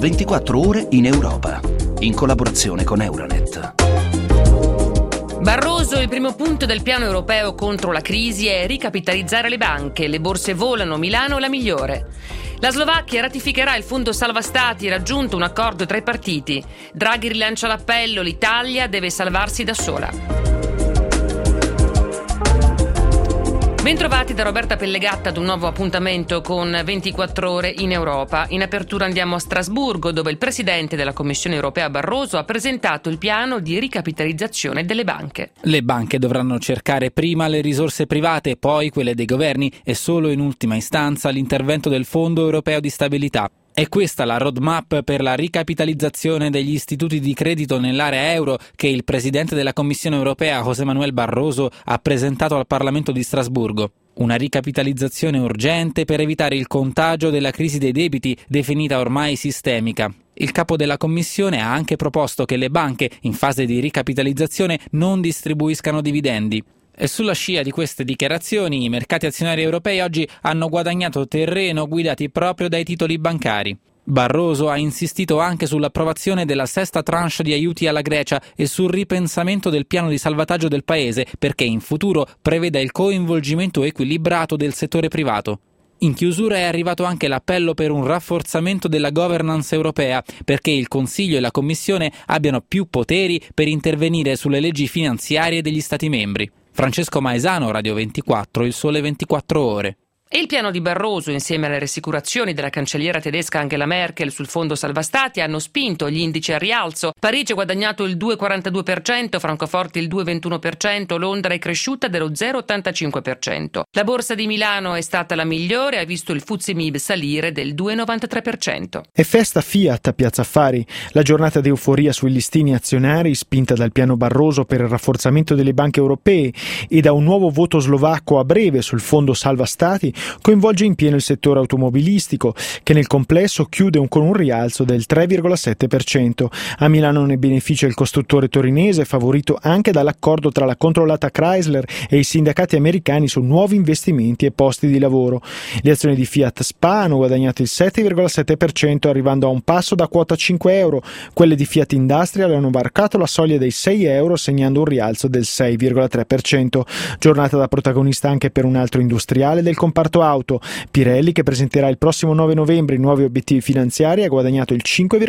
24 ore in Europa, in collaborazione con Euronet. Barroso, il primo punto del piano europeo contro la crisi è ricapitalizzare le banche. Le borse volano, Milano la migliore. La Slovacchia ratificherà il fondo salva stati, raggiunto un accordo tra i partiti. Draghi rilancia l'appello, l'Italia deve salvarsi da sola. Bentrovati da Roberta Pellegatta ad un nuovo appuntamento con 24 ore in Europa. In apertura andiamo a Strasburgo, dove il presidente della Commissione europea Barroso ha presentato il piano di ricapitalizzazione delle banche. Le banche dovranno cercare prima le risorse private, poi quelle dei governi e solo in ultima istanza l'intervento del Fondo europeo di stabilità. È questa la roadmap per la ricapitalizzazione degli istituti di credito nell'area euro che il presidente della Commissione europea José Manuel Barroso ha presentato al Parlamento di Strasburgo. Una ricapitalizzazione urgente per evitare il contagio della crisi dei debiti, definita ormai sistemica. Il capo della Commissione ha anche proposto che le banche, in fase di ricapitalizzazione, non distribuiscano dividendi. E sulla scia di queste dichiarazioni, i mercati azionari europei oggi hanno guadagnato terreno guidati proprio dai titoli bancari. Barroso ha insistito anche sull'approvazione della sesta tranche di aiuti alla Grecia e sul ripensamento del piano di salvataggio del paese perché in futuro preveda il coinvolgimento equilibrato del settore privato. In chiusura è arrivato anche l'appello per un rafforzamento della governance europea perché il Consiglio e la Commissione abbiano più poteri per intervenire sulle leggi finanziarie degli Stati membri. Francesco Maesano, Radio 24, Il Sole 24 Ore. E il piano di Barroso, insieme alle rassicurazioni della cancelliera tedesca Angela Merkel sul fondo salva stati, hanno spinto gli indici al rialzo. Parigi ha guadagnato il 2,42%, Francoforte il 2,21%, Londra è cresciuta dello 0,85%. La borsa di Milano è stata la migliore, ha visto il FTSE MIB salire del 2,93%. È festa Fiat a Piazza Affari, la giornata di euforia sui listini azionari spinta dal piano Barroso per il rafforzamento delle banche europee e da un nuovo voto slovacco a breve sul fondo salva stati coinvolge in pieno il settore automobilistico, che nel complesso chiude con un rialzo del 3,7%. A Milano ne beneficia il costruttore torinese, favorito anche dall'accordo tra la controllata Chrysler e i sindacati americani su nuovi investimenti e posti di lavoro. Le azioni di Fiat SpA hanno guadagnato il 7,7%, arrivando a un passo da quota 5 euro. Quelle di Fiat Industrial hanno varcato la soglia dei 6 euro, segnando un rialzo del 6,3%. Giornata da protagonista anche per un altro industriale del comparto auto. Pirelli, che presenterà il prossimo 9 novembre i nuovi obiettivi finanziari, ha guadagnato il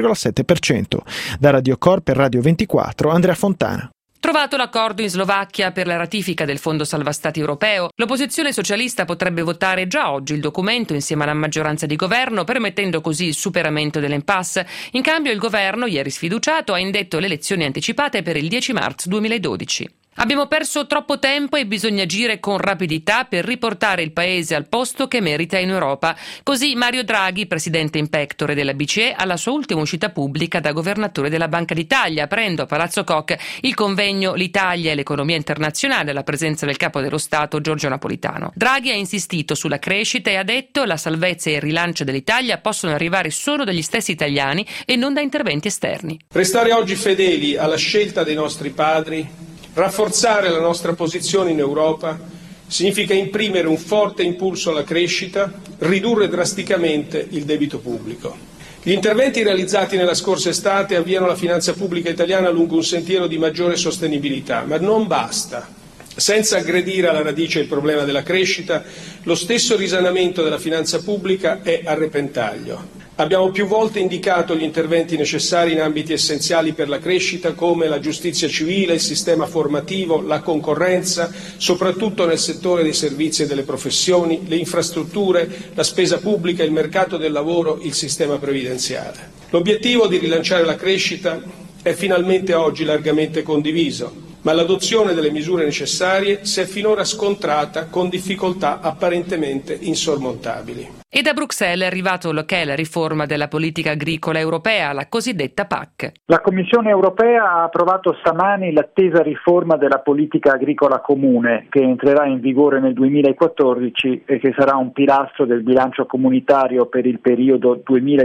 5,7%. Da Radio Cor per Radio 24, Andrea Fontana. Trovato l'accordo in Slovacchia per la ratifica del Fondo Salva Stati europeo, l'opposizione socialista potrebbe votare già oggi il documento insieme alla maggioranza di governo, permettendo così il superamento dell'impasse. In cambio il governo, ieri sfiduciato, ha indetto le elezioni anticipate per il 10 marzo 2012. Abbiamo perso troppo tempo e bisogna agire con rapidità per riportare il paese al posto che merita in Europa. Così Mario Draghi, presidente in pectore della BCE, alla sua ultima uscita pubblica da governatore della Banca d'Italia, aprendo a Palazzo Koch il convegno L'Italia e l'economia internazionale alla presenza del capo dello Stato Giorgio Napolitano. Draghi ha insistito sulla crescita e ha detto: la salvezza e il rilancio dell'Italia possono arrivare solo dagli stessi italiani e non da interventi esterni. Restare oggi fedeli alla scelta dei nostri padri, rafforzare la nostra posizione in Europa, significa imprimere un forte impulso alla crescita, ridurre drasticamente il debito pubblico. Gli interventi realizzati nella scorsa estate avviano la finanza pubblica italiana lungo un sentiero di maggiore sostenibilità, ma non basta. Senza aggredire alla radice il problema della crescita, lo stesso risanamento della finanza pubblica è a repentaglio. Abbiamo più volte indicato gli interventi necessari in ambiti essenziali per la crescita come la giustizia civile, il sistema formativo, la concorrenza, soprattutto nel settore dei servizi e delle professioni, le infrastrutture, la spesa pubblica, il mercato del lavoro, il sistema previdenziale. L'obiettivo di rilanciare la crescita è finalmente oggi largamente condiviso, ma l'adozione delle misure necessarie si è finora scontrata con difficoltà apparentemente insormontabili. E da Bruxelles è arrivato l'ok alla riforma della politica agricola europea, la cosiddetta PAC. La Commissione europea ha approvato stamani l'attesa riforma della politica agricola comune, che entrerà in vigore nel 2014 e che sarà un pilastro del bilancio comunitario per il periodo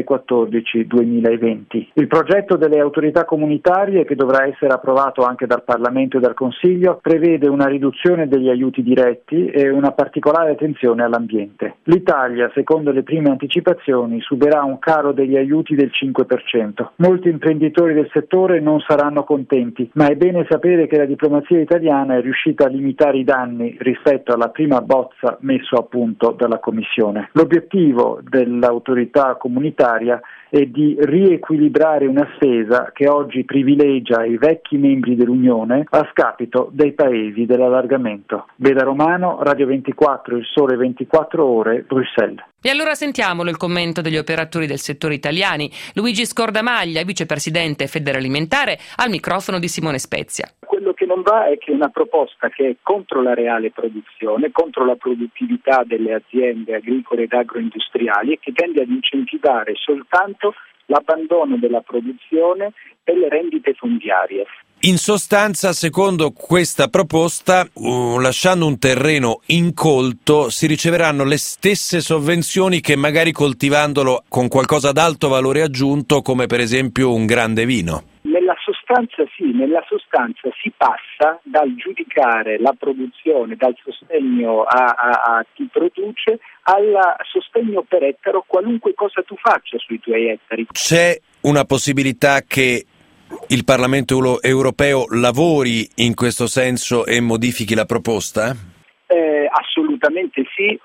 2014-2020. Il progetto delle autorità comunitarie, che dovrà essere approvato anche dal Parlamento e dal Consiglio, prevede una riduzione degli aiuti diretti e una particolare attenzione all'ambiente. L'Italia, secondo secondo le prime anticipazioni, subirà un calo degli aiuti del 5%. Molti imprenditori del settore non saranno contenti, ma è bene sapere che la diplomazia italiana è riuscita a limitare i danni rispetto alla prima bozza messo a punto dalla Commissione. L'obiettivo dell'autorità comunitaria è di riequilibrare una spesa che oggi privilegia i vecchi membri dell'Unione a scapito dei paesi dell'allargamento. Beda Romano, Radio 24, Il Sole 24 Ore, Bruxelles. E allora sentiamolo il commento degli operatori del settore italiani. Luigi Scordamaglia, vicepresidente Federalimentare, al microfono di Simone Spezia. Quello che non va è che una proposta che è contro la reale produzione, contro la produttività delle aziende agricole ed agroindustriali e che tende ad incentivare soltanto l'abbandono della produzione e le rendite fondiarie. In sostanza, secondo questa proposta, lasciando un terreno incolto, si riceveranno le stesse sovvenzioni che magari coltivandolo con qualcosa d'alto valore aggiunto, come per esempio un grande vino. Nella sostanza si passa dal giudicare la produzione, dal sostegno a chi produce, al sostegno per ettaro, qualunque cosa tu faccia sui tuoi ettari. C'è una possibilità che il Parlamento europeo lavori in questo senso e modifichi la proposta? Assolutamente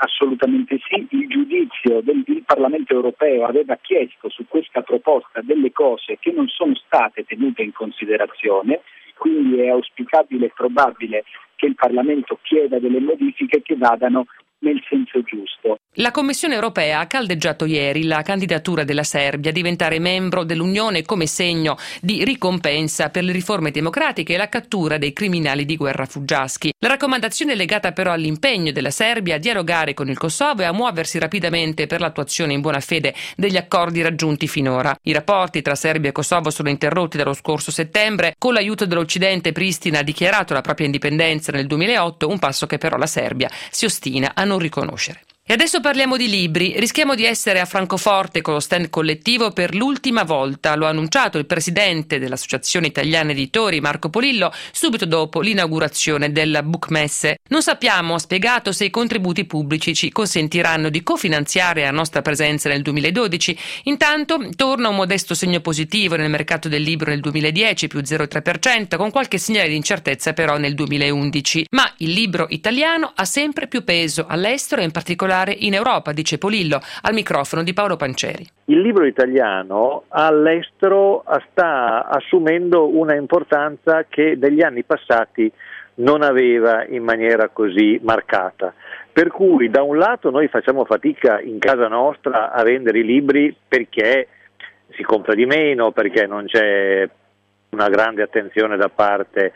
sì. Il giudizio del Parlamento europeo aveva chiesto su questa proposta delle cose che non sono state tenute in considerazione, quindi è auspicabile e probabile che il Parlamento chieda delle modifiche che vadano nel senso giusto. La Commissione europea ha caldeggiato ieri la candidatura della Serbia a diventare membro dell'Unione come segno di ricompensa per le riforme democratiche e la cattura dei criminali di guerra fuggiaschi. La raccomandazione è legata però all'impegno della Serbia a dialogare con il Kosovo e a muoversi rapidamente per l'attuazione in buona fede degli accordi raggiunti finora. I rapporti tra Serbia e Kosovo sono interrotti dallo scorso settembre. Con l'aiuto dell'Occidente, Pristina ha dichiarato la propria indipendenza nel 2008, un passo che però la Serbia si ostina a non riconoscere. E adesso parliamo di libri. Rischiamo di essere a Francoforte con lo stand collettivo per l'ultima volta. Lo ha annunciato il presidente dell'Associazione Italiana Editori, Marco Polillo, subito dopo l'inaugurazione della Bookmesse. Non sappiamo, ha spiegato, se i contributi pubblici ci consentiranno di cofinanziare la nostra presenza nel 2012. Intanto torna un modesto segno positivo nel mercato del libro nel 2010, più 0,3%, con qualche segnale di incertezza però nel 2011. Ma il libro italiano ha sempre più peso all'estero e in particolare in Europa, dice Polillo, al microfono di Paolo Panceri. Il libro italiano all'estero sta assumendo una importanza che negli anni passati non aveva in maniera così marcata. Per cui da un lato noi facciamo fatica in casa nostra a vendere i libri perché si compra di meno, perché non c'è una grande attenzione da parte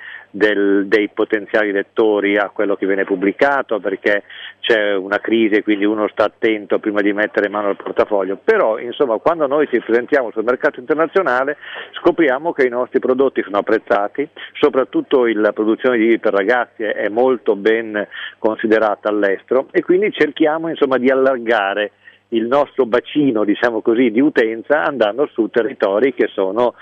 dei potenziali lettori a quello che viene pubblicato, perché c'è una crisi e quindi uno sta attento prima di mettere in mano il portafoglio. Però insomma, quando noi ci presentiamo sul mercato internazionale scopriamo che i nostri prodotti sono apprezzati, soprattutto la produzione di libri per ragazzi è molto ben considerata all'estero e quindi cerchiamo insomma di allargare il nostro bacino, diciamo così, di utenza andando su territori che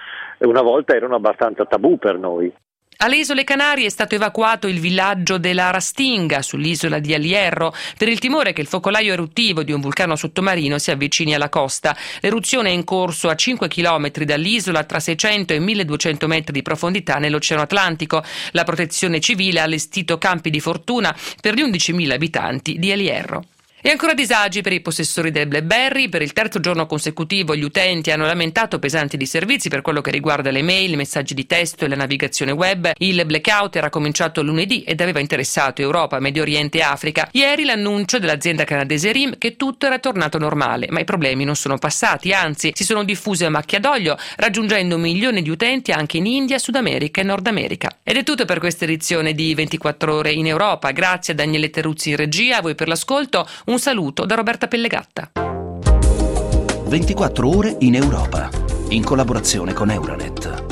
una volta erano abbastanza tabù per noi. Alle Isole Canarie è stato evacuato il villaggio della Rastinga, sull'isola di El Hierro, per il timore che il focolaio eruttivo di un vulcano sottomarino si avvicini alla costa. L'eruzione è in corso a 5 chilometri dall'isola, tra 600 e 1200 metri di profondità nell'Oceano Atlantico. La protezione civile ha allestito campi di fortuna per gli 11.000 abitanti di El Hierro. E ancora disagi per i possessori del BlackBerry. Per il terzo giorno consecutivo gli utenti hanno lamentato pesanti disservizi per quello che riguarda le mail, i messaggi di testo e la navigazione web. Il blackout era cominciato lunedì ed aveva interessato Europa, Medio Oriente e Africa. Ieri l'annuncio dell'azienda canadese RIM che tutto era tornato normale, ma i problemi non sono passati, anzi si sono diffusi a macchia d'olio, raggiungendo milioni di utenti anche in India, Sud America e Nord America. Ed è tutto per questa edizione di 24 ore in Europa. Grazie a Daniele Teruzzi in regia, a voi per l'ascolto. Un saluto da Roberta Pellegatta. 24 ore in Europa, in collaborazione con Euronet.